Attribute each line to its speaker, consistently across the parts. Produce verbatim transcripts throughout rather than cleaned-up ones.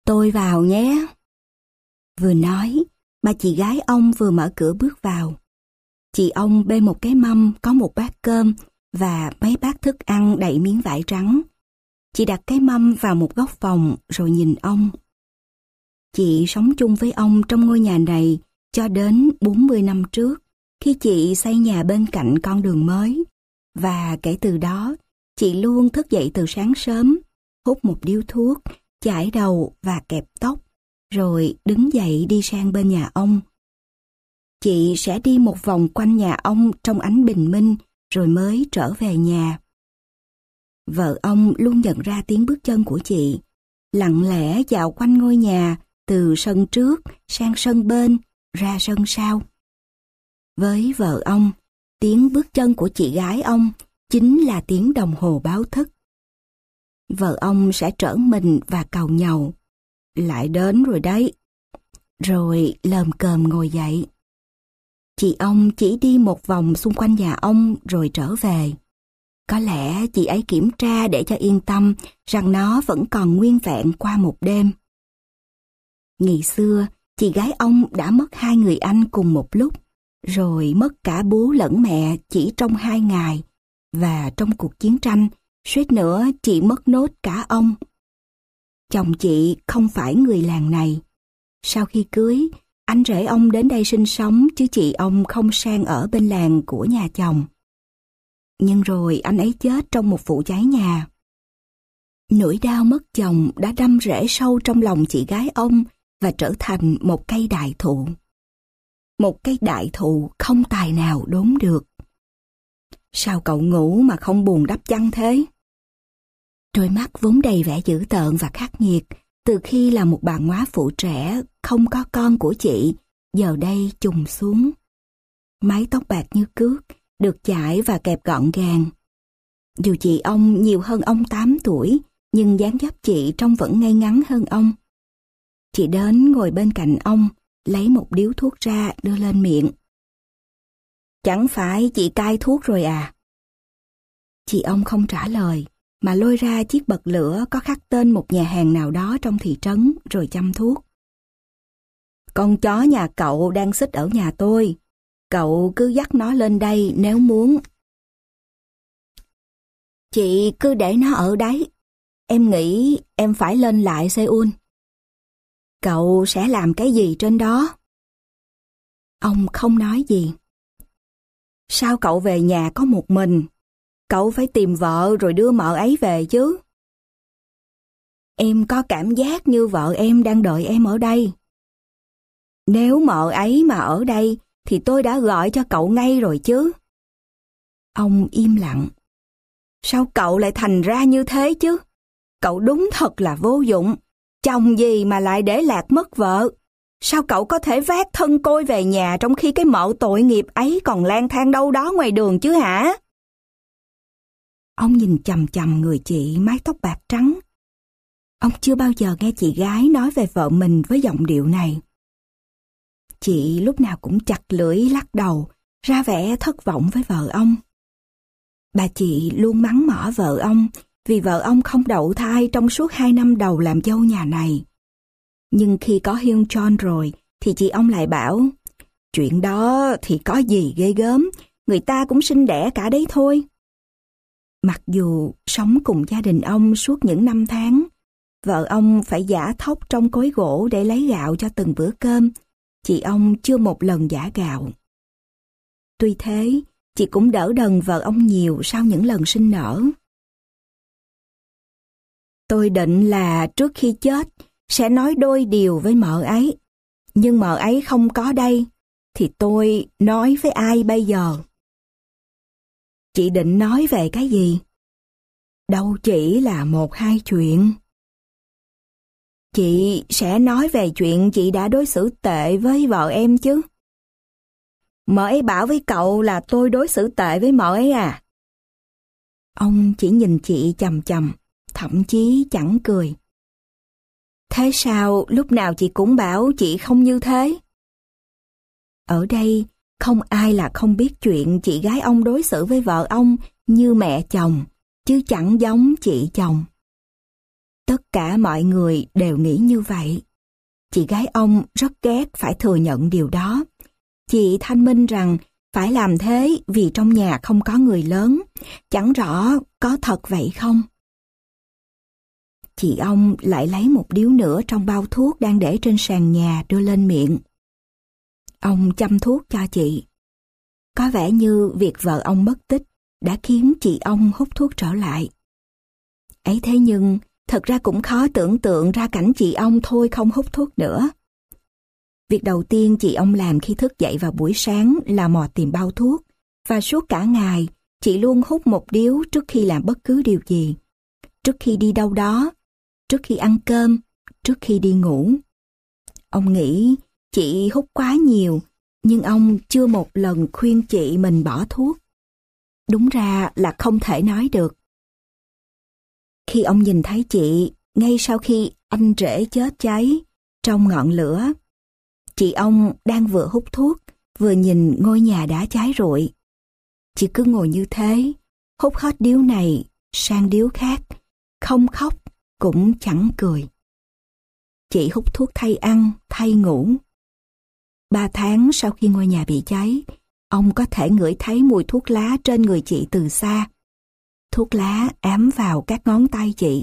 Speaker 1: Tôi vào nhé. Vừa nói, bà chị gái ông vừa mở cửa bước vào. Chị ông bê một cái mâm có một bát cơm và mấy bát thức ăn đầy miếng vải trắng. Chị đặt cái mâm vào một góc phòng rồi nhìn ông. Chị sống chung với ông trong ngôi nhà này cho đến bốn mươi năm trước, khi chị xây nhà bên cạnh con đường mới. Và kể từ đó, chị luôn thức dậy từ sáng sớm, hút một điếu thuốc, chải đầu và kẹp tóc, rồi đứng dậy đi sang bên nhà ông. Chị sẽ đi một vòng quanh nhà ông trong ánh bình minh, rồi mới trở về nhà. Vợ ông luôn nhận ra tiếng bước chân của chị, lặng lẽ dạo quanh ngôi nhà, từ sân trước sang sân bên, ra sân sau. Với vợ ông, tiếng bước chân của chị gái ông chính là tiếng đồng hồ báo thức. Vợ ông sẽ trở mình và càu nhàu. Lại đến rồi đấy. Rồi lờm cờm ngồi dậy. Chị ông chỉ đi một vòng xung quanh nhà ông rồi trở về. Có lẽ chị ấy kiểm tra để cho yên tâm rằng nó vẫn còn nguyên vẹn qua một đêm. Ngày xưa, chị gái ông đã mất hai người anh cùng một lúc, rồi mất cả bố lẫn mẹ chỉ trong hai ngày, và trong cuộc chiến tranh, suýt nữa chị mất nốt cả ông. Chồng chị không phải người làng này. Sau khi cưới, anh rể ông đến đây sinh sống chứ chị ông không sang ở bên làng của nhà chồng. Nhưng rồi anh ấy chết trong một vụ cháy nhà. Nỗi đau mất chồng đã đâm rễ sâu trong lòng chị gái ông và trở thành một cây đại thụ. Một cây đại thụ không tài nào đốn được. Sao cậu ngủ mà không buồn đắp chăn thế? Đôi mắt vốn đầy vẻ dữ tợn và khắc nghiệt, từ khi là một bà góa phụ trẻ không có con của chị, giờ đây trùng xuống. Mái tóc bạc như cước, được chải và kẹp gọn gàng. Dù chị ông nhiều hơn ông tám tuổi, nhưng dáng dấp chị trông vẫn ngây ngắn hơn ông. Chị đến ngồi bên cạnh ông, lấy một điếu thuốc ra đưa lên miệng. Chẳng phải chị cai thuốc rồi à? Chị ông không trả lời, mà lôi ra chiếc bật lửa có khắc tên một nhà hàng nào đó trong thị trấn rồi châm thuốc. Con chó nhà cậu đang xích ở nhà tôi. Cậu cứ dắt nó lên đây nếu muốn. Chị cứ để nó ở đấy. Em nghĩ em phải lên lại Seoul. Cậu sẽ làm cái gì trên đó? Ông không nói gì. Sao cậu về nhà có một mình? Cậu phải tìm vợ rồi đưa mợ ấy về chứ. Em có cảm giác như vợ em đang đợi em ở đây. Nếu mợ ấy mà ở đây thì tôi đã gọi cho cậu ngay rồi chứ. Ông im lặng. Sao cậu lại thành ra như thế chứ? Cậu đúng thật là vô dụng. Chồng gì mà lại để lạc mất vợ? Sao cậu có thể vác thân côi về nhà trong khi cái mợ tội nghiệp ấy còn lang thang đâu đó ngoài đường chứ hả? Ông nhìn chằm chằm người chị mái tóc bạc trắng. Ông chưa bao giờ nghe chị gái nói về vợ mình với giọng điệu này. Chị lúc nào cũng chặt lưỡi lắc đầu, ra vẻ thất vọng với vợ ông. Bà chị luôn mắng mỏ vợ ông vì vợ ông không đậu thai trong suốt hai năm đầu làm dâu nhà này. Nhưng khi có Hyun Chon rồi thì chị ông lại bảo, chuyện đó thì có gì ghê gớm, người ta cũng sinh đẻ cả đấy thôi. Mặc dù sống cùng gia đình ông suốt những năm tháng, vợ ông phải giã thóc trong cối gỗ để lấy gạo cho từng bữa cơm, chị ông chưa một lần giã gạo. Tuy thế, chị cũng đỡ đần vợ ông nhiều sau những lần sinh nở. Tôi định là trước khi chết sẽ nói đôi điều với mợ ấy, nhưng mợ ấy không có đây, thì tôi nói với ai bây giờ? Chị định nói về cái gì? Đâu chỉ là một hai chuyện. Chị sẽ nói về chuyện chị đã đối xử tệ với vợ em chứ. Mợ ấy bảo với cậu là tôi đối xử tệ với mợ ấy à? Ông chỉ nhìn chị chằm chằm, thậm chí chẳng cười. Thế sao lúc nào chị cũng bảo chị không như thế? Ở đây không ai là không biết chuyện chị gái ông đối xử với vợ ông như mẹ chồng, chứ chẳng giống chị chồng. Tất cả mọi người đều nghĩ như vậy. Chị gái ông rất ghét phải thừa nhận điều đó. Chị thanh minh rằng phải làm thế vì trong nhà không có người lớn, chẳng rõ có thật vậy không. Chị ông lại lấy một điếu nữa trong bao thuốc đang để trên sàn nhà đưa lên miệng. Ông châm thuốc cho chị. Có vẻ như việc vợ ông mất tích đã khiến chị ông hút thuốc trở lại. Ấy thế nhưng, thật ra cũng khó tưởng tượng ra cảnh chị ông thôi không hút thuốc nữa. Việc đầu tiên chị ông làm khi thức dậy vào buổi sáng là mò tìm bao thuốc, và suốt cả ngày, chị luôn hút một điếu trước khi làm bất cứ điều gì. Trước khi đi đâu đó, trước khi ăn cơm, trước khi đi ngủ. Ông nghĩ chị hút quá nhiều, nhưng ông chưa một lần khuyên chị mình bỏ thuốc. Đúng ra là không thể nói được. Khi ông nhìn thấy chị, ngay sau khi anh rể chết cháy, trong ngọn lửa, chị ông đang vừa hút thuốc, vừa nhìn ngôi nhà đã cháy rụi. Chị cứ ngồi như thế, hút hết điếu này sang điếu khác, không khóc cũng chẳng cười. Chị hút thuốc thay ăn, thay ngủ. Ba tháng sau khi ngôi nhà bị cháy, ông có thể ngửi thấy mùi thuốc lá trên người chị từ xa. Thuốc lá ám vào các ngón tay chị.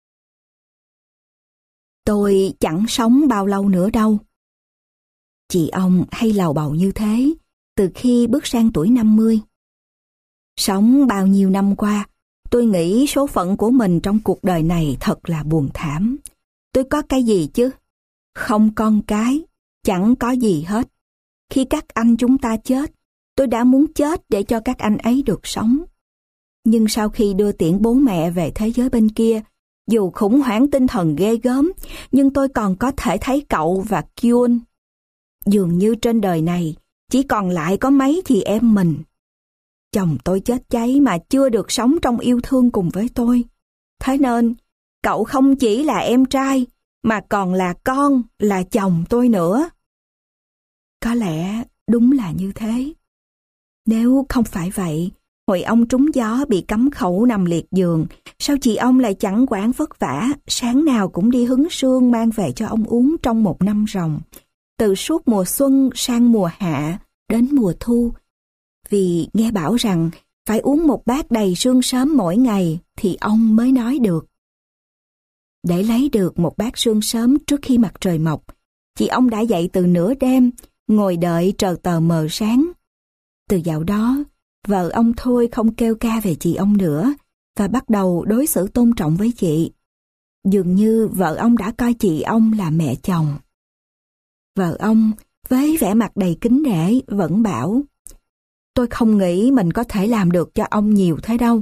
Speaker 1: Tôi chẳng sống bao lâu nữa đâu. Chị ông hay lầu bầu như thế từ khi bước sang tuổi năm mươi. Sống bao nhiêu năm qua, tôi nghĩ số phận của mình trong cuộc đời này thật là buồn thảm. Tôi có cái gì chứ? Không con cái, chẳng có gì hết. Khi các anh chúng ta chết, tôi đã muốn chết để cho các anh ấy được sống. Nhưng sau khi đưa tiễn bố mẹ về thế giới bên kia, dù khủng hoảng tinh thần ghê gớm, nhưng tôi còn có thể thấy cậu và Kyun. Dường như trên đời này, chỉ còn lại có mấy chị em mình. Chồng tôi chết cháy mà chưa được sống trong yêu thương cùng với tôi. Thế nên, cậu không chỉ là em trai, mà còn là con, là chồng tôi nữa. Có lẽ đúng là như thế. Nếu không phải vậy, hồi ông trúng gió bị cấm khẩu nằm liệt giường, sao chị ông lại chẳng quản vất vả, sáng nào cũng đi hứng sương mang về cho ông uống trong một năm ròng, từ suốt mùa xuân sang mùa hạ đến mùa thu, vì nghe bảo rằng phải uống một bát đầy sương sớm mỗi ngày thì ông mới nói được. Để lấy được một bát sương sớm trước khi mặt trời mọc, chị ông đã dậy từ nửa đêm, ngồi đợi trờ tờ mờ sáng. Từ dạo đó, vợ ông thôi không kêu ca về chị ông nữa và bắt đầu đối xử tôn trọng với chị. Dường như vợ ông đã coi chị ông là mẹ chồng. Vợ ông, với vẻ mặt đầy kính nể, vẫn bảo: tôi không nghĩ mình có thể làm được cho ông nhiều thế đâu.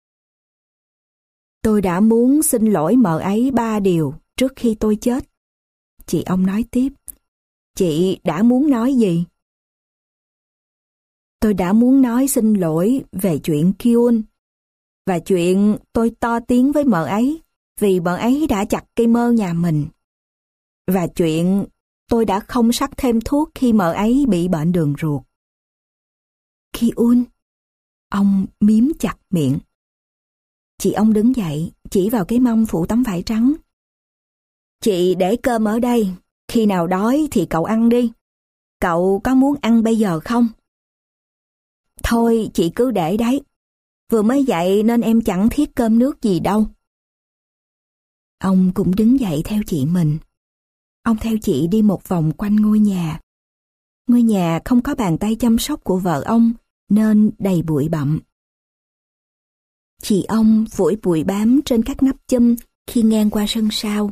Speaker 1: Tôi đã muốn xin lỗi mợ ấy ba điều trước khi tôi chết. Chị ông nói tiếp: chị đã muốn nói gì? Tôi đã muốn nói xin lỗi về chuyện Kyun và chuyện tôi to tiếng với mợ ấy vì mợ ấy đã chặt cây mơ nhà mình, và chuyện tôi đã không sắc thêm thuốc khi mợ ấy bị bệnh đường ruột. Kyun, ông miếm chặt miệng. Chị ông đứng dậy, chỉ vào cái mông phủ tấm vải trắng. Chị để cơm ở đây, khi nào đói thì cậu ăn đi. Cậu có muốn ăn bây giờ không? Thôi chị cứ để đấy. Vừa mới dậy nên em chẳng thiết cơm nước gì đâu. Ông cũng đứng dậy theo chị mình. Ông theo chị đi một vòng quanh ngôi nhà. Ngôi nhà không có bàn tay chăm sóc của vợ ông nên đầy bụi bặm. Chị ông phủi bụi bám trên các nắp chum khi ngang qua sân sau.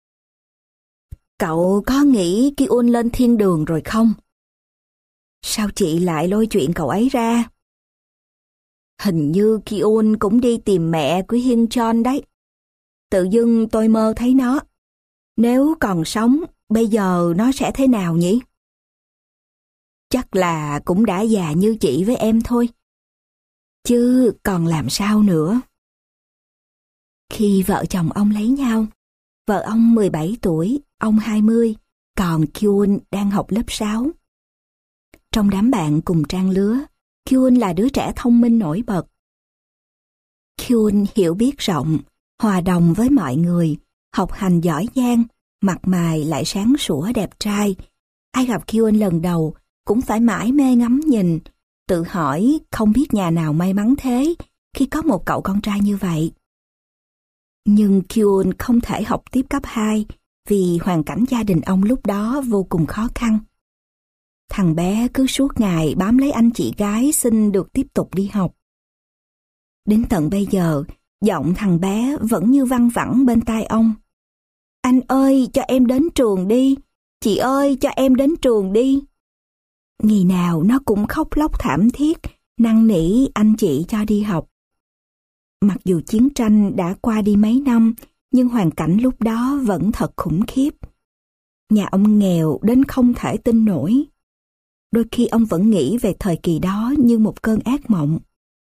Speaker 1: Cậu có nghĩ Kyun lên thiên đường rồi không? Sao chị lại lôi chuyện cậu ấy ra? Hình như Kyun cũng đi tìm mẹ của Hyun Chon đấy. Tự dưng tôi mơ thấy nó. Nếu còn sống, bây giờ nó sẽ thế nào nhỉ? Chắc là cũng đã già như chị với em thôi. Chứ còn làm sao nữa? Khi vợ chồng ông lấy nhau, vợ ông mười bảy tuổi, ông hai mươi, còn Kyun đang học lớp sáu. Trong đám bạn cùng trang lứa, Kyun là đứa trẻ thông minh nổi bật. Kyun hiểu biết rộng, hòa đồng với mọi người học hành giỏi giang, mặt mày lại sáng sủa đẹp trai. Ai gặp Kyun lần đầu cũng phải mải mê ngắm nhìn, tự hỏi không biết nhà nào may mắn thế khi có một cậu con trai như vậy. Nhưng Kyun không thể học tiếp cấp hai vì hoàn cảnh gia đình ông lúc đó vô cùng khó khăn. Thằng bé cứ suốt ngày bám lấy anh chị gái xin được tiếp tục đi học. Đến tận bây giờ, giọng thằng bé vẫn như văng vẳng bên tai ông. Anh ơi, cho em đến trường đi. Chị ơi, cho em đến trường đi. Ngày nào nó cũng khóc lóc thảm thiết, năn nỉ anh chị cho đi học. Mặc dù chiến tranh đã qua đi mấy năm, nhưng hoàn cảnh lúc đó vẫn thật khủng khiếp. Nhà ông nghèo đến không thể tin nổi. Đôi khi ông vẫn nghĩ về thời kỳ đó như một cơn ác mộng.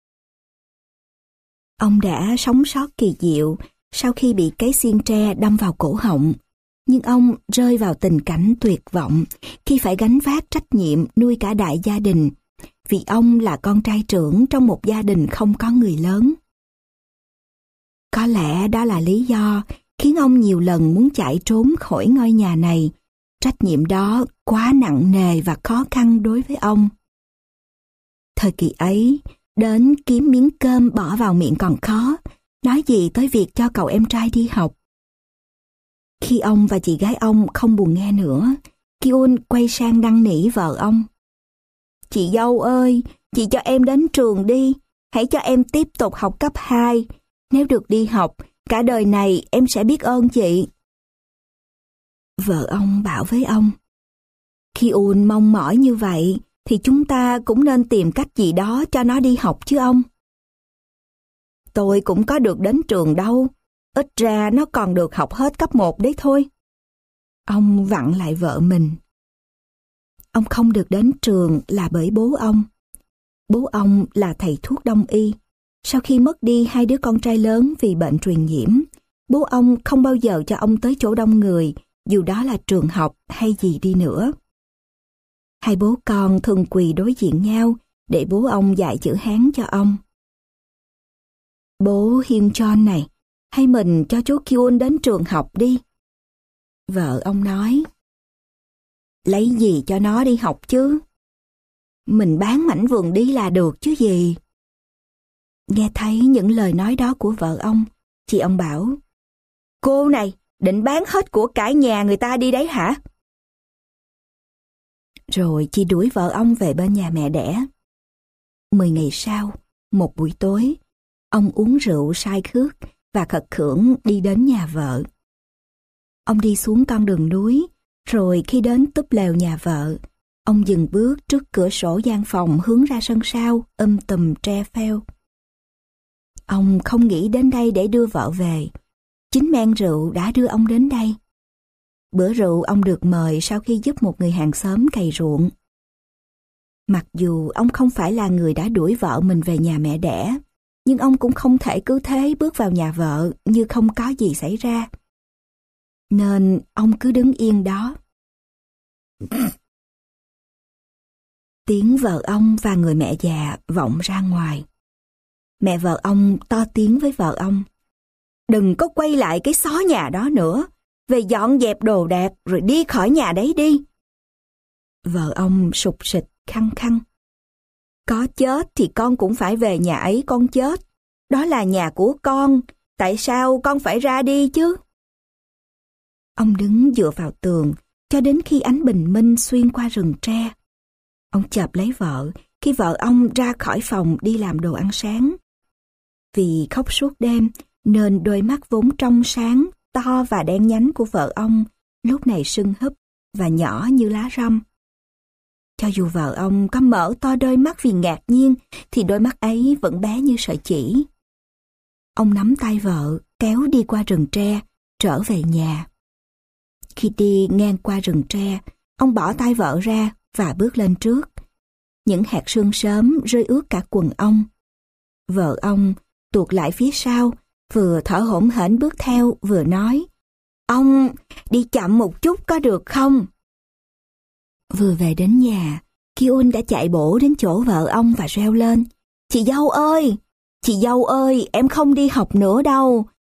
Speaker 1: Ông đã sống sót kỳ diệu sau khi bị cái xiên tre đâm vào cổ họng, nhưng ông rơi vào tình cảnh tuyệt vọng khi phải gánh vác trách nhiệm nuôi cả đại gia đình, vì ông là con trai trưởng trong một gia đình không có người lớn. Có lẽ đó là lý do khiến ông nhiều lần muốn chạy trốn khỏi ngôi nhà này. Trách nhiệm đó quá nặng nề và khó khăn đối với ông. Thời kỳ ấy, đến kiếm miếng cơm bỏ vào miệng còn khó, nói gì tới việc cho cậu em trai đi học. Khi ông và chị gái ông không buồn nghe nữa, Kyun quay sang năn nỉ vợ ông. Chị dâu ơi, chị cho em đến trường đi, hãy cho em tiếp tục học cấp hai. Nếu được đi học, cả đời này em sẽ biết ơn chị. Vợ ông bảo với ông, Kyun mong mỏi như vậy, thì chúng ta cũng nên tìm cách gì đó cho nó đi học chứ ông. Tôi cũng có được đến trường đâu, ít ra nó còn được học hết cấp một đấy thôi. Ông vặn lại vợ mình. Ông không được đến trường là bởi bố ông. Bố ông là thầy thuốc đông y. Sau khi mất đi hai đứa con trai lớn vì bệnh truyền nhiễm, bố ông không bao giờ cho ông tới chỗ đông người, dù đó là trường học hay gì đi nữa. Hai bố con thường quỳ đối diện nhau để bố ông dạy chữ Hán cho ông. Bố Hyun Chon này, hay mình cho chú Kyun đến trường học đi. Vợ ông nói, lấy gì cho nó đi học chứ? Mình bán mảnh vườn đi là được chứ gì. Nghe thấy những lời nói đó của vợ ông, chị ông bảo, cô này, định bán hết của cải nhà người ta đi đấy hả? Rồi chị đuổi vợ ông về bên nhà mẹ đẻ. Mười ngày sau, một buổi tối, ông uống rượu say khước và khật khưởng đi đến nhà vợ. Ông đi xuống con đường núi, rồi khi đến túp lều nhà vợ, ông dừng bước trước cửa sổ gian phòng hướng ra sân sau, um tùm tre pheo. Ông không nghĩ đến đây để đưa vợ về. Chính men rượu đã đưa ông đến đây. Bữa rượu ông được mời sau khi giúp một người hàng xóm cày ruộng. Mặc dù ông không phải là người đã đuổi vợ mình về nhà mẹ đẻ, nhưng ông cũng không thể cứ thế bước vào nhà vợ như không có gì xảy ra. Nên ông cứ đứng yên đó. Tiếng vợ ông và người mẹ già vọng ra ngoài. Mẹ vợ ông to tiếng với vợ ông. Đừng có quay lại cái xó nhà đó nữa. Về dọn dẹp đồ đạc rồi đi khỏi nhà đấy đi. Vợ ông sụp sịch khăng khăng. Có chết thì con cũng phải về nhà ấy con chết. Đó là nhà của con. Tại sao con phải ra đi chứ? Ông đứng dựa vào tường cho đến khi ánh bình minh xuyên qua rừng tre. Ông chợp lấy vợ khi vợ ông ra khỏi phòng đi làm đồ ăn sáng. Vì khóc suốt đêm nên đôi mắt vốn trong sáng, to và đen nhánh của vợ ông lúc này sưng húp và nhỏ như lá răm. Cho dù vợ ông có mở to đôi mắt vì ngạc nhiên thì đôi mắt ấy vẫn bé như sợi chỉ. Ông nắm tay vợ kéo đi qua rừng tre trở về nhà. Khi đi ngang qua rừng tre, ông bỏ tay vợ ra và bước lên trước. Những hạt sương sớm rơi ướt cả quần ông. Vợ ông tuột lại phía sau, vừa thở hổn hển bước theo vừa nói, ông đi chậm một chút có được không? Vừa về đến nhà, Kyun đã chạy bổ đến chỗ vợ ông và reo lên, chị dâu ơi, chị dâu ơi, em không đi học nữa đâu,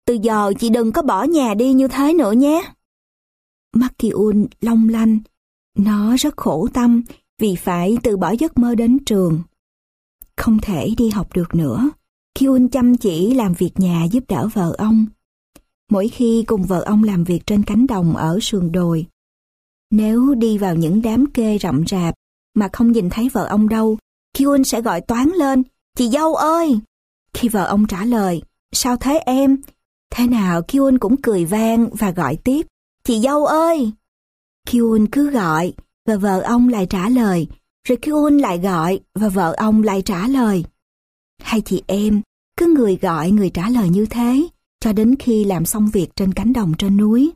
Speaker 1: từ giờ chị đừng có bỏ nhà đi như thế nữa nhé. Mắt Ki-un long lanh, nó rất khổ tâm vì phải từ bỏ giấc mơ đến trường. Không thể đi học được nữa, Ki-un chăm chỉ làm việc nhà giúp đỡ vợ ông. Mỗi khi cùng vợ ông làm việc trên cánh đồng ở sườn đồi, nếu đi vào những đám kê rậm rạp mà không nhìn thấy vợ ông đâu, Ki-un sẽ gọi toáng lên, chị dâu ơi! Khi vợ ông trả lời, sao thế em? Thế nào Ki-un cũng cười vang và gọi tiếp, chị dâu ơi! Ki-un cứ gọi và vợ ông lại trả lời, rồi Ki-un lại gọi và vợ ông lại trả lời. Hai chị em cứ người gọi người trả lời như thế cho đến khi làm xong việc trên cánh đồng trên núi.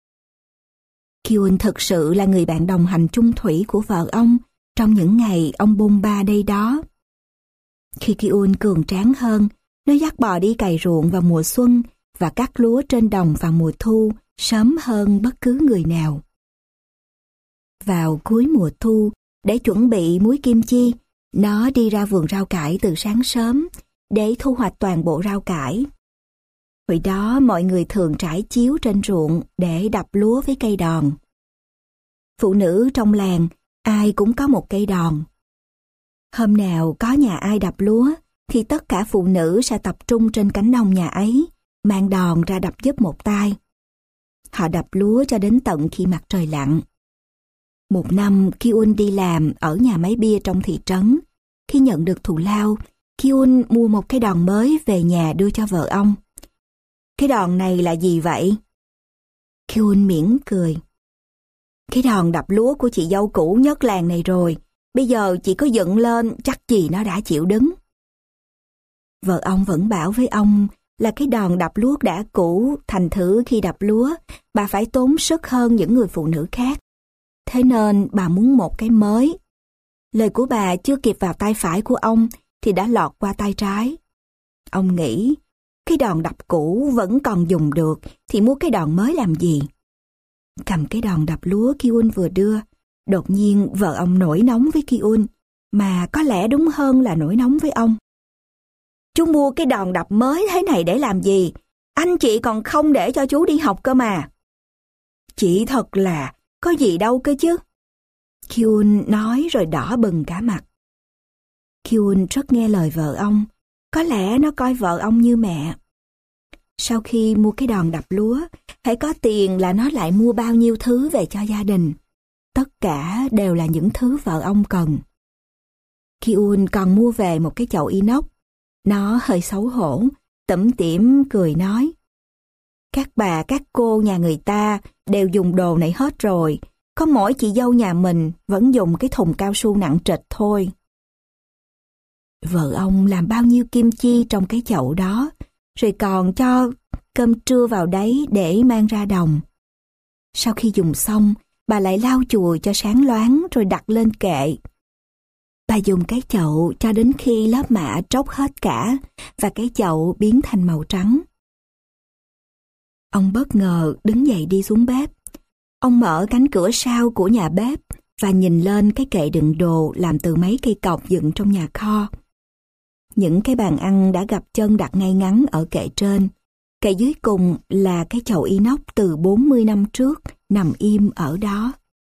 Speaker 1: Ki-un thực sự là người bạn đồng hành chung thủy của vợ ông trong những ngày ông bôn ba đây đó. Khi Ki-un cường tráng hơn, nó dắt bò đi cày ruộng vào mùa xuân và cắt lúa trên đồng vào mùa thu sớm hơn bất cứ người nào. Vào cuối mùa thu, để chuẩn bị muối kim chi, nó đi ra vườn rau cải từ sáng sớm để thu hoạch toàn bộ rau cải. Hồi đó mọi người thường trải chiếu trên ruộng để đập lúa với cây đòn. Phụ nữ trong làng ai cũng có một cây đòn. Hôm nào có nhà ai đập lúa thì tất cả phụ nữ sẽ tập trung trên cánh đồng nhà ấy, mang đòn ra đập giúp một tay. Họ đập lúa cho đến tận khi mặt trời lặn. Một năm Ki-un đi làm ở nhà máy bia trong thị trấn. Khi nhận được thù lao, Ki-un mua một cái đòn mới về nhà đưa cho vợ ông. Cái đòn này là gì vậy? Ki-un mỉm cười. Cái đòn đập lúa của chị dâu cũ nhất làng này rồi. Bây giờ chị có dựng lên chắc gì nó đã chịu đứng. Vợ ông vẫn bảo với ông là cái đòn đập lúa đã cũ, thành thử khi đập lúa, bà phải tốn sức hơn những người phụ nữ khác. Thế nên bà muốn một cái mới. Lời của bà chưa kịp vào tay phải của ông thì đã lọt qua tay trái. Ông nghĩ, cái đòn đập cũ vẫn còn dùng được thì mua cái đòn mới làm gì? Cầm cái đòn đập lúa Ki-un vừa đưa, đột nhiên vợ ông nổi nóng với Ki-un, mà có lẽ đúng hơn là nổi nóng với ông. Chú mua cái đòn đập mới thế này để làm gì? Anh chị còn không để cho chú đi học cơ mà. Chị thật là, có gì đâu cơ chứ. Ki-un nói rồi đỏ bừng cả mặt. Ki-un rất nghe lời vợ ông, có lẽ nó coi vợ ông như mẹ. Sau khi mua cái đòn đập lúa, hãy có tiền là nó lại mua bao nhiêu thứ về cho gia đình. Tất cả đều là những thứ vợ ông cần. Ki-un còn mua về một cái chậu inox. Nó hơi xấu hổ, tủm tỉm cười nói. Các bà các cô nhà người ta đều dùng đồ này hết rồi. Có mỗi chị dâu nhà mình vẫn dùng cái thùng cao su nặng trịch thôi. Vợ ông làm bao nhiêu kim chi trong cái chậu đó, rồi còn cho cơm trưa vào đấy để mang ra đồng. Sau khi dùng xong, bà lại lau chùi cho sáng loáng rồi đặt lên kệ. Bà dùng cái chậu cho đến khi lớp mạ tróc hết cả và cái chậu biến thành màu trắng. Ông bất ngờ đứng dậy đi xuống bếp. Ông mở cánh cửa sau của nhà bếp và nhìn lên cái kệ đựng đồ làm từ mấy cây cọc dựng trong nhà kho. Những cái bàn ăn đã gặp chân đặt ngay ngắn ở kệ trên. Kệ dưới cùng là cái chậu inox từ bốn mươi năm trước nằm im ở đó.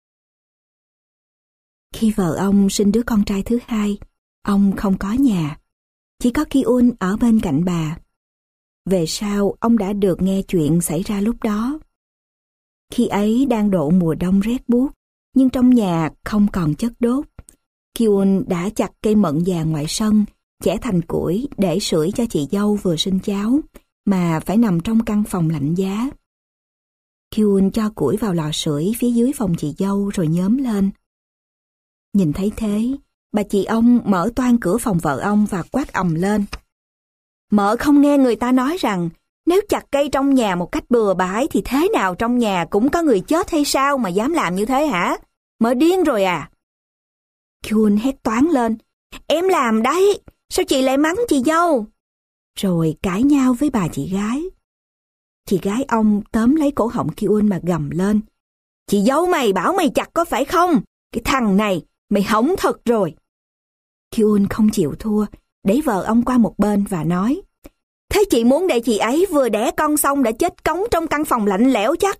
Speaker 1: Khi vợ ông sinh đứa con trai thứ hai, ông không có nhà. Chỉ có Ki-un ở bên cạnh bà. Về sau, ông đã được nghe chuyện xảy ra lúc đó. Khi ấy đang độ mùa đông rét buốt, nhưng trong nhà không còn chất đốt. Ki-un đã chặt cây mận vàng ngoài sân, chẻ thành củi để sưởi cho chị dâu vừa sinh cháu, mà phải nằm trong căn phòng lạnh giá. Ki-un cho củi vào lò sưởi phía dưới phòng chị dâu rồi nhóm lên. Nhìn thấy thế, bà chị ông mở toang cửa phòng vợ ông và quát ầm lên. Mợ không nghe người ta nói rằng nếu chặt cây trong nhà một cách bừa bãi thì thế nào trong nhà cũng có người chết hay sao mà dám làm như thế hả? Mợ điên rồi à? Ki-un hét toáng lên. Em làm đấy, sao chị lại mắng chị dâu? Rồi cãi nhau với bà chị gái. Chị gái ông tóm lấy cổ họng Ki-un mà gầm lên. Chị dâu mày bảo mày chặt có phải không? Cái thằng này, mày hỏng thật rồi. Ki-un không chịu thua, đẩy vợ ông qua một bên và nói. Thế chị muốn để chị ấy vừa đẻ con xong đã chết cống trong căn phòng lạnh lẽo chắc.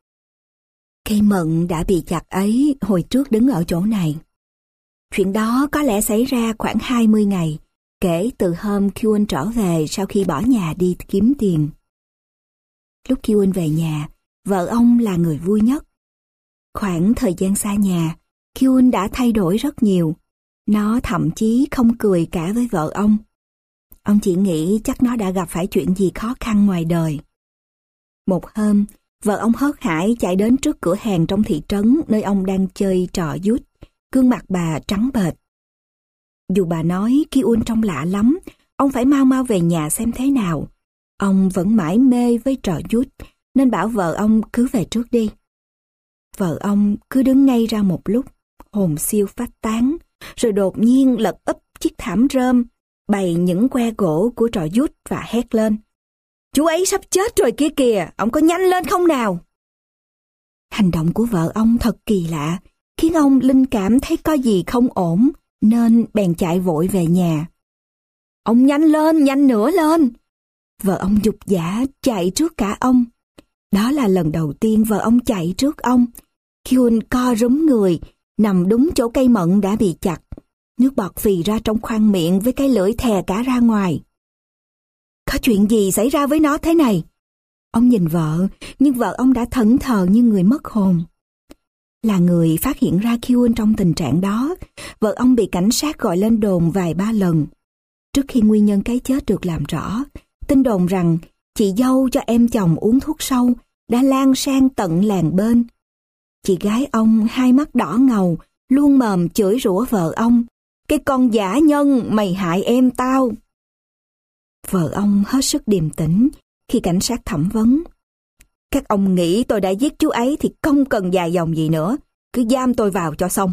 Speaker 1: Cây mận đã bị chặt ấy hồi trước đứng ở chỗ này. Chuyện đó có lẽ xảy ra khoảng hai mươi ngày, kể từ hôm Kyun trở về sau khi bỏ nhà đi kiếm tiền. Lúc Kyun về nhà, vợ ông là người vui nhất. Khoảng thời gian xa nhà, Kyun đã thay đổi rất nhiều. Nó thậm chí không cười cả với vợ ông. Ông chỉ nghĩ chắc nó đã gặp phải chuyện gì khó khăn ngoài đời. Một hôm, vợ ông hớt hải chạy đến trước cửa hàng trong thị trấn nơi ông đang chơi trò dút. Gương mặt bà trắng bệch. Dù bà nói Kyun trông lạ lắm, ông phải mau mau về nhà xem thế nào. Ông vẫn mải mê với trò dút, nên bảo vợ ông cứ về trước đi. Vợ ông cứ đứng ngay ra một lúc, hồn siêu phách tán, rồi đột nhiên lật úp chiếc thảm rơm, bày những que gỗ của trò dút và hét lên. Chú ấy sắp chết rồi kia kìa, ông có nhanh lên không nào? Hành động của vợ ông thật kỳ lạ, khiến ông linh cảm thấy có gì không ổn, nên bèn chạy vội về nhà. Ông nhanh lên, nhanh nữa lên! Vợ ông giục giã chạy trước cả ông. Đó là lần đầu tiên vợ ông chạy trước ông. Kyun co rúm người, nằm đúng chỗ cây mận đã bị chặt. Nước bọt phì ra trong khoang miệng với cái lưỡi thè cả ra ngoài. Có chuyện gì xảy ra với nó thế này? Ông nhìn vợ, nhưng vợ ông đã thẫn thờ như người mất hồn. Là người phát hiện ra Kyun trong tình trạng đó, vợ ông bị cảnh sát gọi lên đồn vài ba lần. Trước khi nguyên nhân cái chết được làm rõ, tin đồn rằng chị dâu cho em chồng uống thuốc sâu đã lan sang tận làng bên. Chị gái ông hai mắt đỏ ngầu, luôn mồm chửi rủa vợ ông. Cái con dã nhân, mày hại em tao. Vợ ông hết sức điềm tĩnh khi cảnh sát thẩm vấn. Các ông nghĩ tôi đã giết chú ấy thì không cần dài dòng gì nữa, cứ giam tôi vào cho xong.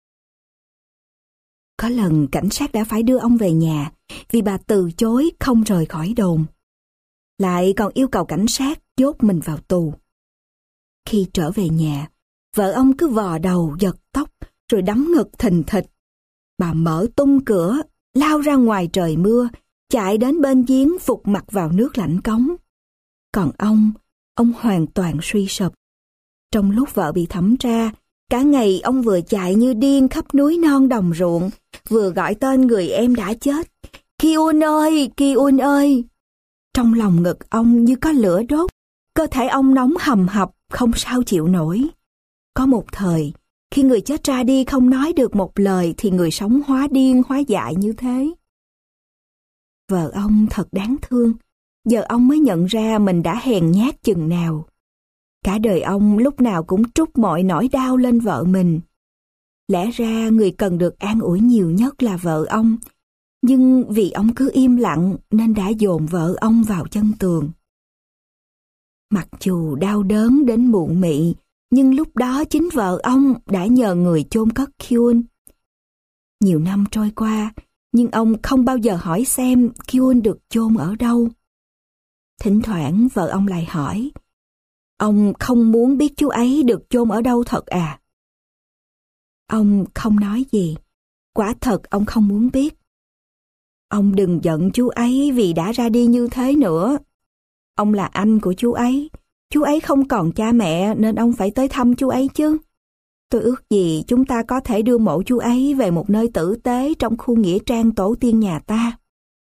Speaker 1: Có lần cảnh sát đã phải đưa ông về nhà vì bà từ chối không rời khỏi đồn. Lại còn yêu cầu cảnh sát nhốt mình vào tù. Khi trở về nhà, vợ ông cứ vò đầu giật tóc rồi đấm ngực thình thịch. Bà mở tung cửa, lao ra ngoài trời mưa, chạy đến bên giếng phục mặt vào nước lạnh cống. Còn ông, ông hoàn toàn suy sụp. Trong lúc vợ bị thẩm tra, cả ngày ông vừa chạy như điên khắp núi non đồng ruộng, vừa gọi tên người em đã chết. Kyun ơi, Kyun ơi! Trong lòng ngực ông như có lửa đốt, cơ thể ông nóng hầm hập, không sao chịu nổi. Có một thời, khi người chết ra đi không nói được một lời thì người sống hóa điên hóa dại như thế. Vợ ông thật đáng thương, giờ ông mới nhận ra mình đã hèn nhát chừng nào. Cả đời ông lúc nào cũng trút mọi nỗi đau lên vợ mình. Lẽ ra người cần được an ủi nhiều nhất là vợ ông, nhưng vì ông cứ im lặng nên đã dồn vợ ông vào chân tường. Mặc dù đau đớn đến mụ mị, nhưng lúc đó chính vợ ông đã nhờ người chôn cất Kyun. Nhiều năm trôi qua, nhưng ông không bao giờ hỏi xem Kyun được chôn ở đâu. Thỉnh thoảng vợ ông lại hỏi, ông không muốn biết chú ấy được chôn ở đâu thật à? Ông không nói gì, quả thật ông không muốn biết. Ông đừng giận chú ấy vì đã ra đi như thế nữa. Ông là anh của chú ấy, chú ấy không còn cha mẹ nên ông phải tới thăm chú ấy chứ. Tôi ước gì chúng ta có thể đưa mộ chú ấy về một nơi tử tế trong khu nghĩa trang tổ tiên nhà ta.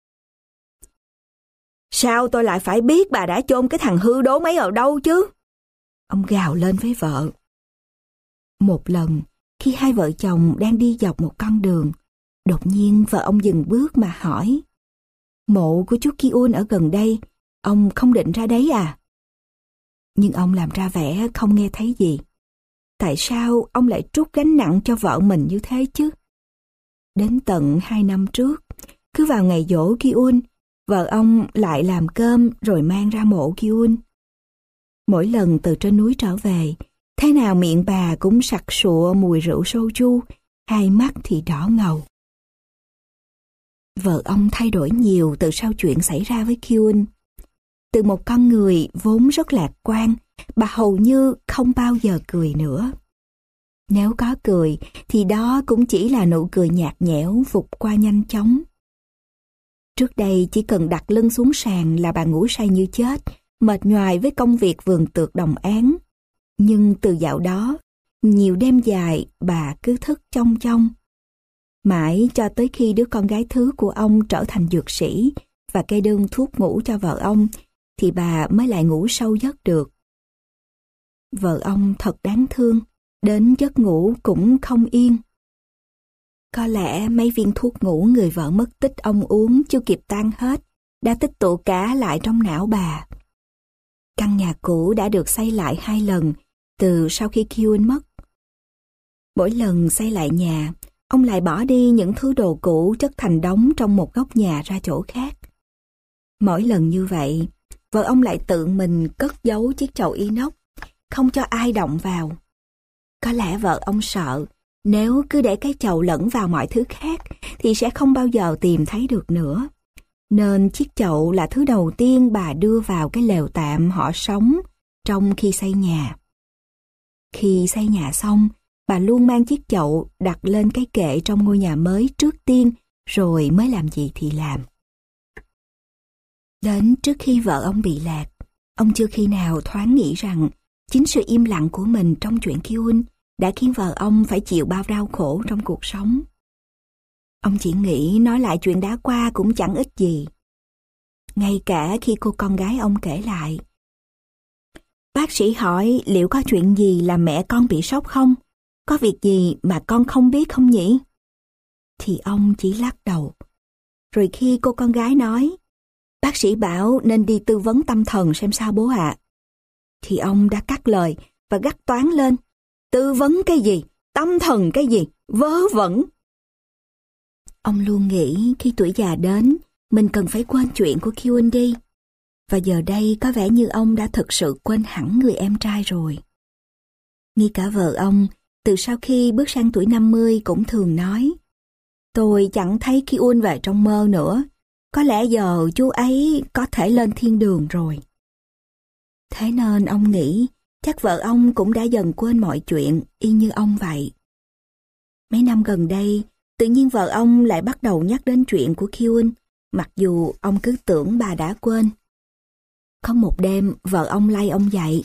Speaker 1: Sao tôi lại phải biết bà đã chôn cái thằng hư đốn ấy ở đâu chứ? Ông gào lên với vợ. Một lần, khi hai vợ chồng đang đi dọc một con đường, đột nhiên vợ ông dừng bước mà hỏi, mộ của chú Kyun ở gần đây, ông không định ra đấy à? Nhưng ông làm ra vẻ không nghe thấy gì. Tại sao ông lại trút gánh nặng cho vợ mình như thế chứ? Đến tận hai năm trước, cứ vào ngày giỗ Kyun, vợ ông lại làm cơm rồi mang ra mộ Kyun. Mỗi lần từ trên núi trở về, thế nào miệng bà cũng sặc sụa mùi rượu soju, hai mắt thì đỏ ngầu. Vợ ông thay đổi nhiều từ sau chuyện xảy ra với Kyun. Từ một con người vốn rất lạc quan, bà hầu như không bao giờ cười nữa. Nếu có cười, thì đó cũng chỉ là nụ cười nhạt nhẽo vụt qua nhanh chóng. Trước đây chỉ cần đặt lưng xuống sàn là bà ngủ say như chết, mệt nhoài với công việc vườn tược đồng áng. Nhưng từ dạo đó, nhiều đêm dài bà cứ thức chong chong. Mãi cho tới khi đứa con gái thứ của ông trở thành dược sĩ và kê đơn thuốc ngủ cho vợ ông, thì bà mới lại ngủ sâu giấc được. Vợ ông thật đáng thương, đến giấc ngủ cũng không yên. Có lẽ mấy viên thuốc ngủ người vợ mất tích ông uống chưa kịp tan hết, đã tích tụ cả lại trong não bà. Căn nhà cũ đã được xây lại hai lần từ sau khi Kyun mất. Mỗi lần xây lại nhà, ông lại bỏ đi những thứ đồ cũ chất thành đống trong một góc nhà ra chỗ khác. Mỗi lần như vậy, vợ ông lại tự mình cất giấu chiếc chậu inox, không cho ai động vào. Có lẽ vợ ông sợ, nếu cứ để cái chậu lẫn vào mọi thứ khác, thì sẽ không bao giờ tìm thấy được nữa. Nên chiếc chậu là thứ đầu tiên bà đưa vào cái lều tạm họ sống trong khi xây nhà. Khi xây nhà xong, bà luôn mang chiếc chậu đặt lên cái kệ trong ngôi nhà mới trước tiên, rồi mới làm gì thì làm. Đến trước khi vợ ông bị lạc, ông chưa khi nào thoáng nghĩ rằng chính sự im lặng của mình trong chuyện Kyun đã khiến vợ ông phải chịu bao đau khổ trong cuộc sống. Ông chỉ nghĩ nói lại chuyện đã qua cũng chẳng ích gì. Ngay cả khi cô con gái ông kể lại, bác sĩ hỏi liệu có chuyện gì làm mẹ con bị sốc không? Có việc gì mà con không biết không nhỉ? Thì ông chỉ lắc đầu. Rồi khi cô con gái nói, bác sĩ bảo nên đi tư vấn tâm thần xem sao bố ạ. Thì ông đã cắt lời và gắt toáng lên. Tư vấn cái gì? Tâm thần cái gì? Vớ vẩn! Ông luôn nghĩ khi tuổi già đến, mình cần phải quên chuyện của Kyun đi. Và giờ đây có vẻ như ông đã thực sự quên hẳn người em trai rồi. Ngay cả vợ ông, từ sau khi bước sang tuổi năm mươi cũng thường nói, tôi chẳng thấy Kyun về trong mơ nữa. Có lẽ giờ chú ấy có thể lên thiên đường rồi. Thế nên ông nghĩ chắc vợ ông cũng đã dần quên mọi chuyện y như ông vậy. Mấy năm gần đây, tự nhiên vợ ông lại bắt đầu nhắc đến chuyện của Kyun, mặc dù ông cứ tưởng bà đã quên. Có một đêm, vợ ông lay ông dậy.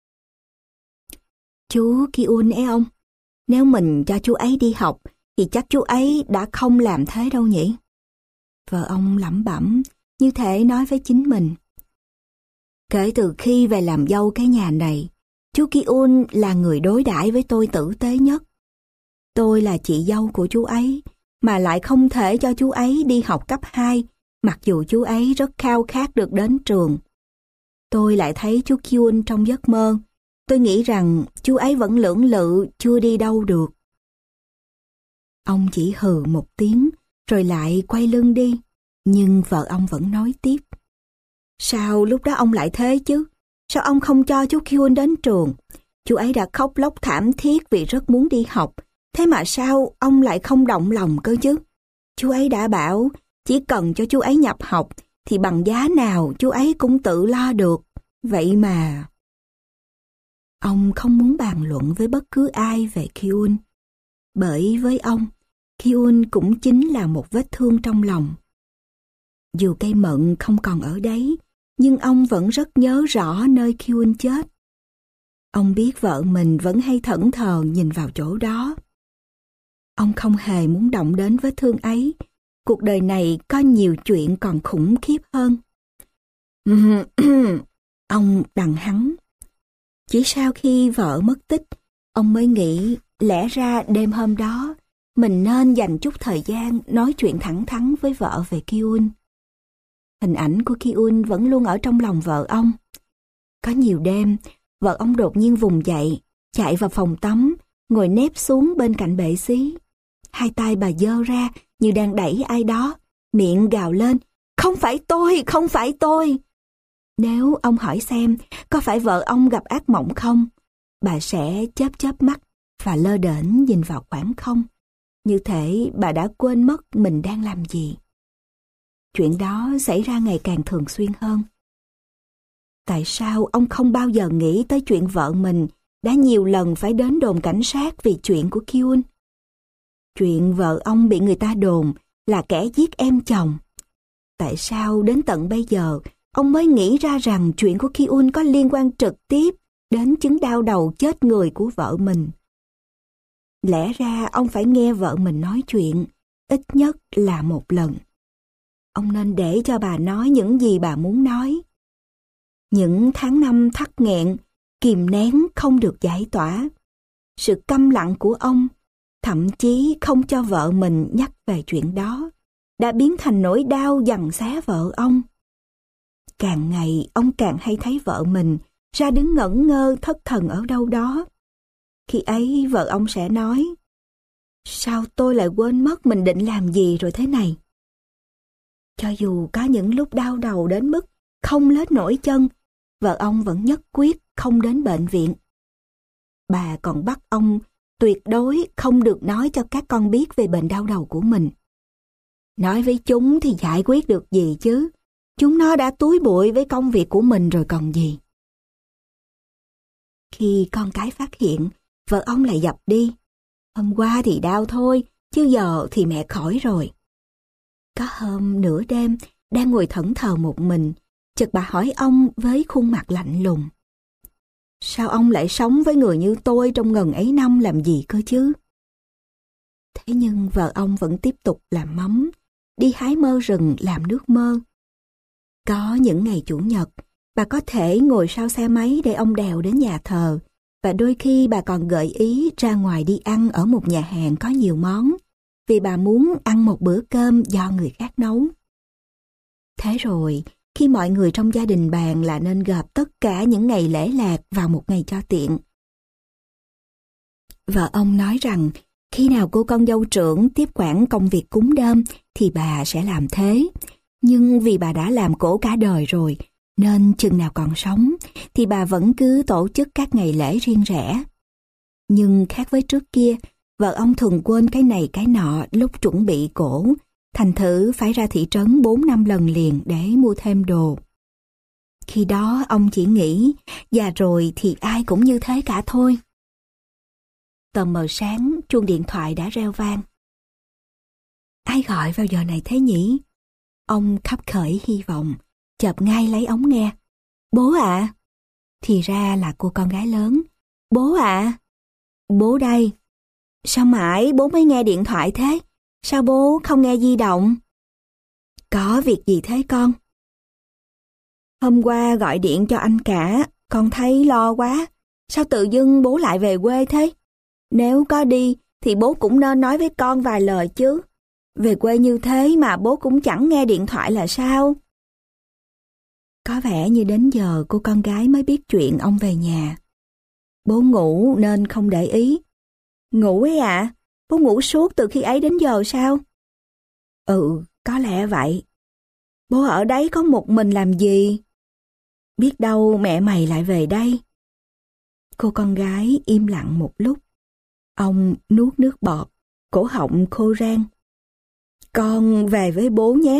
Speaker 1: Chú Kyun ấy ông, nếu mình cho chú ấy đi học, thì chắc chú ấy đã không làm thế đâu nhỉ? Vợ ông lẩm bẩm, như thể nói với chính mình. Kể từ khi về làm dâu cái nhà này, chú Kyun là người đối đãi với tôi tử tế nhất. Tôi là chị dâu của chú ấy, mà lại không thể cho chú ấy đi học cấp hai, mặc dù chú ấy rất khao khát được đến trường. Tôi lại thấy chú Kyun trong giấc mơ. Tôi nghĩ rằng chú ấy vẫn lưỡng lự, chưa đi đâu được. Ông chỉ hừ một tiếng, rồi lại quay lưng đi. Nhưng vợ ông vẫn nói tiếp. Sao lúc đó ông lại thế chứ? Sao ông không cho chú Kyun đến trường? Chú ấy đã khóc lóc thảm thiết vì rất muốn đi học. Thế mà sao ông lại không động lòng cơ chứ? Chú ấy đã bảo chỉ cần cho chú ấy nhập học thì bằng giá nào chú ấy cũng tự lo được. Vậy mà... Ông không muốn bàn luận với bất cứ ai về Kyun. Bởi với ông, Kyun cũng chính là một vết thương trong lòng. Dù cây mận không còn ở đấy, nhưng ông vẫn rất nhớ rõ nơi Kyun chết. Ông biết vợ mình vẫn hay thẫn thờ nhìn vào chỗ đó. Ông không hề muốn động đến vết thương ấy. Cuộc đời này có nhiều chuyện còn khủng khiếp hơn. Ông đằng hắng. Chỉ sau khi vợ mất tích, ông mới nghĩ lẽ ra đêm hôm đó mình nên dành chút thời gian nói chuyện thẳng thắn với vợ về Kyun. Hình ảnh của Kyun vẫn luôn ở trong lòng vợ ông. Có nhiều đêm, vợ ông đột nhiên vùng dậy, chạy vào phòng tắm, ngồi nép xuống bên cạnh bệ xí. Hai tay bà giơ ra như đang đẩy ai đó, miệng gào lên, không phải tôi, không phải tôi. Nếu ông hỏi xem có phải vợ ông gặp ác mộng không, bà sẽ chớp chớp mắt và lơ đễnh nhìn vào khoảng không, như thể bà đã quên mất mình đang làm gì. Chuyện đó xảy ra ngày càng thường xuyên hơn. Tại sao ông không bao giờ nghĩ tới chuyện vợ mình đã nhiều lần phải đến đồn cảnh sát vì chuyện của Kyun? Chuyện vợ ông bị người ta đồn là kẻ giết em chồng. tại sao đến tận bây giờ ông mới nghĩ ra rằng chuyện của Ki-un có liên quan trực tiếp đến chứng đau đầu chết người của vợ mình. Lẽ ra ông phải nghe vợ mình nói chuyện, ít nhất là một lần. Ông nên để cho bà nói những gì bà muốn nói. Những tháng năm thắt nghẹn, kìm nén không được giải tỏa. Sự câm lặng của ông, thậm chí không cho vợ mình nhắc về chuyện đó, đã biến thành nỗi đau giằng xé vợ ông. Càng ngày ông càng hay thấy vợ mình ra đứng ngẩn ngơ thất thần ở đâu đó. Khi ấy vợ ông sẽ nói, sao tôi lại quên mất mình định làm gì rồi thế này? Cho dù có những lúc đau đầu đến mức không lết nổi chân, vợ ông vẫn nhất quyết không đến bệnh viện. Bà còn bắt ông tuyệt đối không được nói cho các con biết về bệnh đau đầu của mình. Nói với chúng thì giải quyết được gì chứ? Chúng nó đã túi bụi với công việc của mình rồi còn gì. Khi con cái phát hiện, vợ ông lại dập đi. Hôm qua thì đau thôi, chứ giờ thì mẹ khỏi rồi. Có hôm nửa đêm, đang ngồi thẫn thờ một mình, chợt bà hỏi ông với khuôn mặt lạnh lùng. Sao ông lại sống với người như tôi trong ngần ấy năm làm gì cơ chứ? Thế nhưng vợ ông vẫn tiếp tục làm mắm, đi hái mơ rừng làm nước mơ. Có những ngày chủ nhật, bà có thể ngồi sau xe máy để ông đèo đến nhà thờ, và đôi khi bà còn gợi ý ra ngoài đi ăn ở một nhà hàng có nhiều món, vì bà muốn ăn một bữa cơm do người khác nấu. Thế rồi, khi mọi người trong gia đình bàn là nên gộp tất cả những ngày lễ lạc vào một ngày cho tiện. Vợ ông nói rằng khi nào cô con dâu trưởng tiếp quản công việc cúng đơm thì bà sẽ làm thế. Nhưng vì bà đã làm cổ cả đời rồi, nên chừng nào còn sống thì bà vẫn cứ tổ chức các ngày lễ riêng rẽ. Nhưng khác với trước kia, vợ ông thường quên cái này cái nọ lúc chuẩn bị cỗ, thành thử phải ra thị trấn bốn năm lần liền để mua thêm đồ. Khi đó ông chỉ nghĩ, già rồi thì ai cũng như thế cả thôi. Tờ mờ sáng, chuông điện thoại đã reo vang. Ai gọi vào giờ này thế nhỉ? Ông khấp khởi hy vọng, chợp ngay lấy ống nghe. Bố ạ! À? Thì ra là cô con gái lớn. Bố ạ! À? Bố đây. Sao mãi bố mới nghe điện thoại thế? Sao bố không nghe di động? Có việc gì thế con? Hôm qua gọi điện cho anh cả, con thấy lo quá. Sao tự dưng bố lại về quê thế? Nếu có đi thì bố cũng nên nói với con vài lời chứ. Về quê như thế mà bố cũng chẳng nghe điện thoại là sao? Có vẻ như đến giờ cô con gái mới biết chuyện ông về nhà. Bố ngủ nên không để ý. Ngủ ấy ạ? À? Bố ngủ suốt từ khi ấy đến giờ sao? Ừ, có lẽ vậy. Bố ở đấy có một mình làm gì? Biết đâu mẹ mày lại về đây. Cô con gái im lặng một lúc. Ông nuốt nước bọt, cổ họng khô rang. Con về với bố nhé.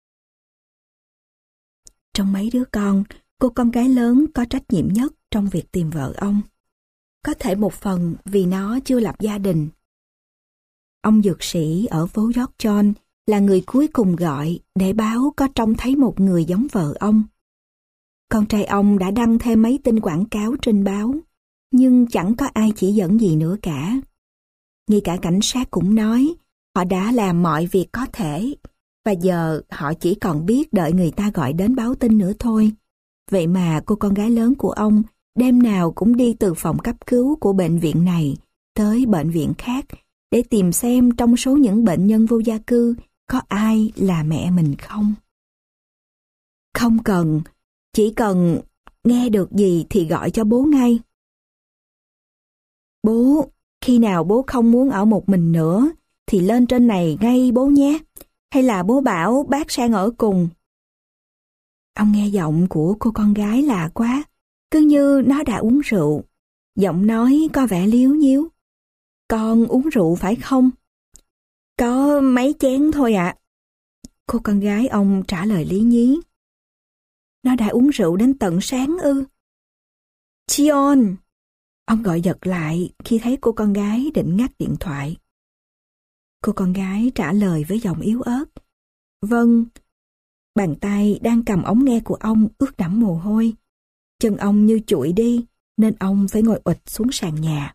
Speaker 1: Trong mấy đứa con, cô con gái lớn có trách nhiệm nhất trong việc tìm vợ ông. Có thể một phần vì nó chưa lập gia đình. Ông dược sĩ ở phố Yorkshire là người cuối cùng gọi để báo có trông thấy một người giống vợ ông. Con trai ông đã đăng thêm mấy tin quảng cáo trên báo, nhưng chẳng có ai chỉ dẫn gì nữa cả. Ngay cả cảnh sát cũng nói họ đã làm mọi việc có thể, và giờ họ chỉ còn biết đợi người ta gọi đến báo tin nữa thôi. Vậy mà cô con gái lớn của ông đêm nào cũng đi từ phòng cấp cứu của bệnh viện này tới bệnh viện khác để tìm xem trong số những bệnh nhân vô gia cư có ai là mẹ mình không. Không cần, chỉ cần nghe được gì thì gọi cho bố ngay. Bố, khi nào bố không muốn ở một mình nữa thì lên trên này ngay bố nhé. Hay là bố bảo bác sang ở cùng. Ông nghe giọng của cô con gái lạ quá, cứ như nó đã uống rượu. Giọng nói có vẻ líu nhíu. Con uống rượu phải không? Có mấy chén thôi ạ. À. Cô con gái ông trả lời lý nhí. Nó đã uống rượu đến tận sáng ư? Chion! Ông gọi giật lại khi thấy cô con gái định ngắt điện thoại. Cô con gái trả lời với giọng yếu ớt. Vâng. Bàn tay đang cầm ống nghe của ông ướt đẫm mồ hôi. Chân ông như trụi đi, nên ông phải ngồi ụt xuống sàn nhà.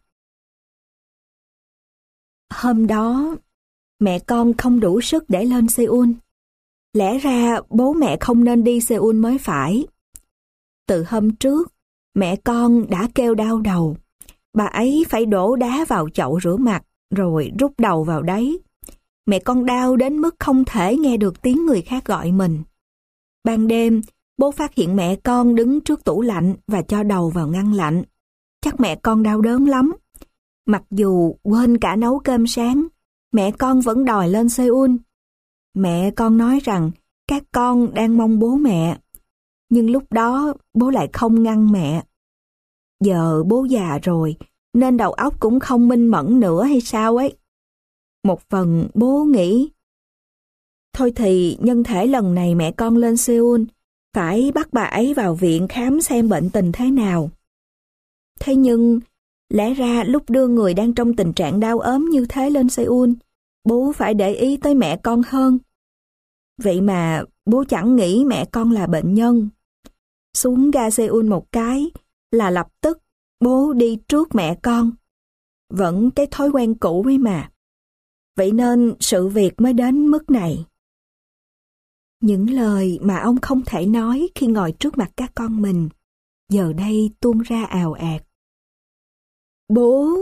Speaker 1: Hôm đó, mẹ con không đủ sức để lên Seoul. Lẽ ra bố mẹ không nên đi Seoul mới phải. Từ hôm trước, mẹ con đã kêu đau đầu. Bà ấy phải đổ đá vào chậu rửa mặt, rồi rút đầu vào đấy. Mẹ con đau đến mức không thể nghe được tiếng người khác gọi mình. Ban đêm, bố phát hiện mẹ con đứng trước tủ lạnh và cho đầu vào ngăn lạnh. Chắc mẹ con đau đớn lắm. Mặc dù quên cả nấu cơm sáng, mẹ con vẫn đòi lên Seoul. Mẹ con nói rằng các con đang mong bố mẹ. Nhưng lúc đó bố lại không ngăn mẹ. Giờ bố già rồi, nên đầu óc cũng không minh mẫn nữa hay sao ấy. Một phần bố nghĩ, thôi thì nhân thể lần này mẹ con lên Seoul, phải bắt bà ấy vào viện khám xem bệnh tình thế nào. Thế nhưng, lẽ ra lúc đưa người đang trong tình trạng đau ốm như thế lên Seoul, bố phải để ý tới mẹ con hơn. Vậy mà bố chẳng nghĩ mẹ con là bệnh nhân. Xuống ga Seoul một cái là lập tức bố đi trước mẹ con. Vẫn cái thói quen cũ ấy mà. Vậy nên sự việc mới đến mức này. Những lời mà ông không thể nói khi ngồi trước mặt các con mình, giờ đây tuôn ra ào ạt. Bố!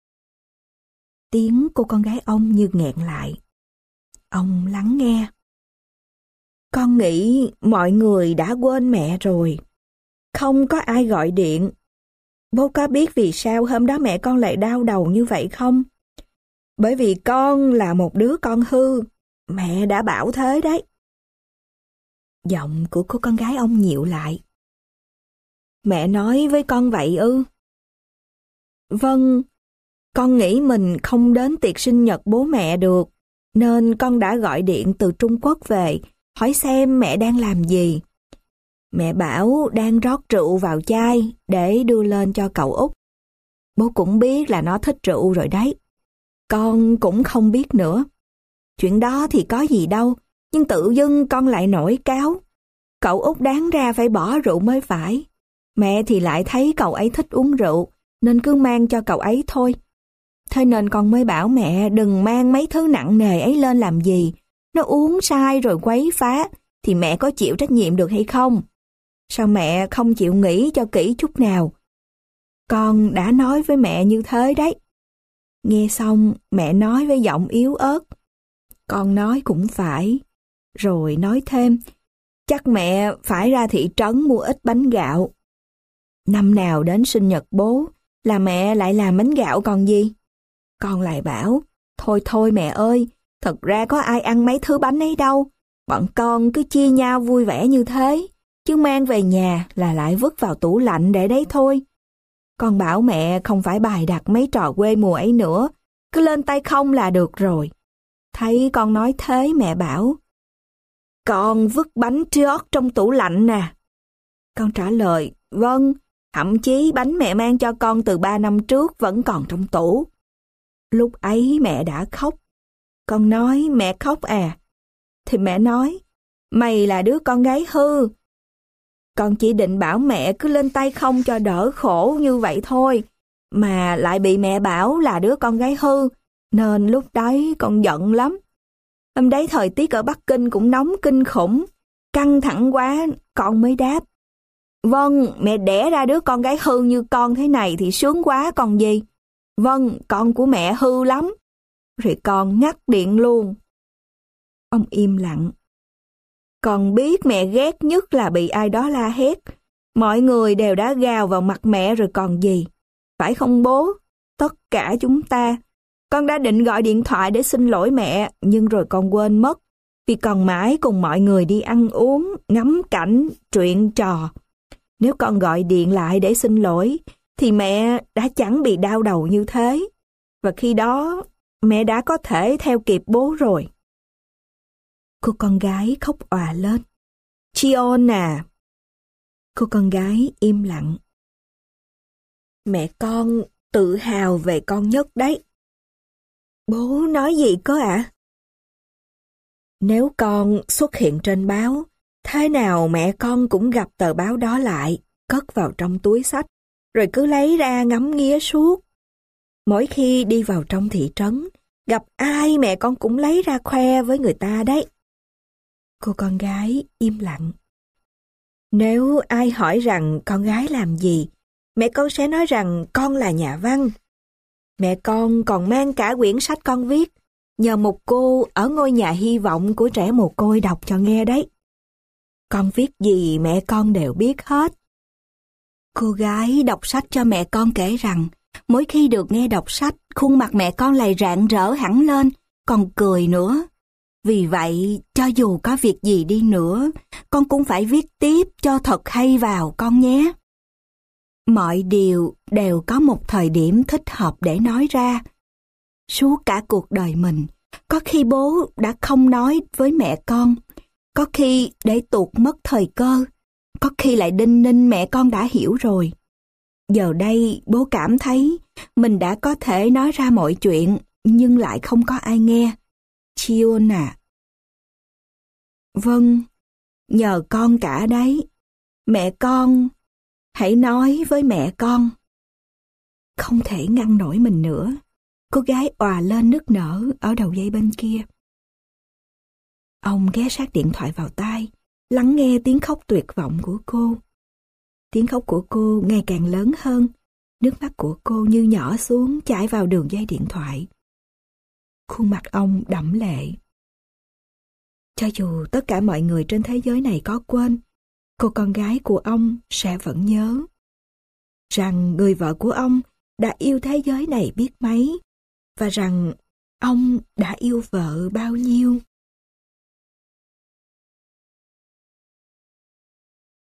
Speaker 1: Tiếng cô con gái ông như nghẹn lại. Ông lắng nghe. Con nghĩ mọi người đã quên mẹ rồi. Không có ai gọi điện. Bố có biết vì sao hôm đó mẹ con lại đau đầu như vậy không? Bởi vì con là một đứa con hư. Mẹ đã bảo thế đấy. Giọng của cô con gái ông nhịu lại. Mẹ nói với con vậy ư? Vâng, con nghĩ mình không đến tiệc sinh nhật bố mẹ được, nên con đã gọi điện từ Trung Quốc về, hỏi xem mẹ đang làm gì. Mẹ bảo đang rót rượu vào chai để đưa lên cho cậu Út. Bố cũng biết là nó thích rượu rồi đấy. Con cũng không biết nữa. Chuyện đó thì có gì đâu, nhưng tự dưng con lại nổi cáu. Cậu Út đáng ra phải bỏ rượu mới phải. Mẹ thì lại thấy cậu ấy thích uống rượu, nên cứ mang cho cậu ấy thôi. Thế nên con mới bảo mẹ đừng mang mấy thứ nặng nề ấy lên làm gì. Nó uống sai rồi quấy phá, thì mẹ có chịu trách nhiệm được hay không? Sao mẹ không chịu nghĩ cho kỹ chút nào? Con đã nói với mẹ như thế đấy. Nghe xong, mẹ nói với giọng yếu ớt. Con nói cũng phải. Rồi nói thêm, chắc mẹ phải ra thị trấn mua ít bánh gạo. Năm nào đến sinh nhật bố, là mẹ lại làm bánh gạo còn gì? Con lại bảo, thôi thôi mẹ ơi, thật ra có ai ăn mấy thứ bánh ấy đâu. Bọn con cứ chia nhau vui vẻ như thế, chứ mang về nhà là lại vứt vào tủ lạnh để đấy thôi. Con bảo mẹ không phải bày đặt mấy trò quê mùa ấy nữa, cứ lên tay không là được rồi. Thấy con nói thế mẹ bảo, con vứt bánh trót trong tủ lạnh nè. Con trả lời, vâng, thậm chí bánh mẹ mang cho con từ ba năm trước vẫn còn trong tủ. Lúc ấy mẹ đã khóc. Con nói mẹ khóc à? Thì mẹ nói, mày là đứa con gái hư. Con chỉ định bảo mẹ cứ lên tay không cho đỡ khổ như vậy thôi, mà lại bị mẹ bảo là đứa con gái hư, nên lúc đấy con giận lắm. Hôm đấy thời tiết ở Bắc Kinh cũng nóng kinh khủng, căng thẳng quá, con mới đáp. Vâng, mẹ đẻ ra đứa con gái hư như con thế này thì sướng quá còn gì. Vâng, con của mẹ hư lắm. Rồi con ngắt điện luôn. Ông im lặng. Con biết mẹ ghét nhất là bị ai đó la hét. Mọi người đều đã gào vào mặt mẹ rồi còn gì. Phải không bố? Tất cả chúng ta. Con đã định gọi điện thoại để xin lỗi mẹ, nhưng rồi con quên mất. Vì còn mãi cùng mọi người đi ăn uống, ngắm cảnh, chuyện trò. Nếu con gọi điện lại để xin lỗi, thì mẹ đã chẳng bị đau đầu như thế. Và khi đó, mẹ đã có thể theo kịp bố rồi. Cô con gái khóc òa lên. Chion à! Cô con gái im lặng. Mẹ con tự hào về con nhất đấy. Bố nói gì cơ ạ? À? Nếu con xuất hiện trên báo,
Speaker 2: Thế nào mẹ con cũng gặp tờ báo đó lại, cất vào trong túi xách, rồi cứ lấy ra ngắm nghía suốt. Mỗi khi đi vào trong thị trấn, gặp ai mẹ con cũng lấy ra khoe với người ta đấy. Cô con gái im lặng. Nếu ai hỏi rằng con gái làm gì, mẹ con sẽ nói rằng con là nhà văn. Mẹ con còn mang cả quyển sách con viết, nhờ một cô ở ngôi nhà hy vọng của trẻ mồ côi đọc cho nghe đấy. Con viết gì mẹ con đều biết hết. Cô gái đọc sách cho mẹ con kể rằng, mỗi khi được nghe đọc sách, khuôn mặt mẹ con lại rạng rỡ hẳn lên, còn cười nữa. Vì vậy, cho dù có việc gì đi nữa, con cũng phải viết tiếp cho thật hay vào con nhé. Mọi điều đều có một thời điểm thích hợp để nói ra. Suốt cả cuộc đời mình, có khi bố đã không nói với mẹ con, có khi để tuột mất thời cơ, có khi lại đinh ninh mẹ con đã hiểu rồi. Giờ đây bố cảm thấy mình đã có thể nói ra mọi chuyện, nhưng lại không có ai nghe. Chion à. Vâng, nhờ con cả đấy. Mẹ con, hãy nói với mẹ con. Không thể ngăn nổi mình nữa. Cô gái òa lên nức nở ở đầu dây bên kia. Ông ghé sát điện thoại vào tai, lắng nghe tiếng khóc tuyệt vọng của cô. Tiếng khóc của cô ngày càng lớn hơn, nước mắt của cô như nhỏ xuống chảy vào đường dây điện thoại. Khuôn mặt ông đẫm lệ. Cho dù tất cả mọi người trên thế giới này có quên, cô con gái của ông sẽ vẫn nhớ rằng người vợ của ông đã yêu thế giới này biết mấy, và rằng ông đã yêu vợ bao nhiêu.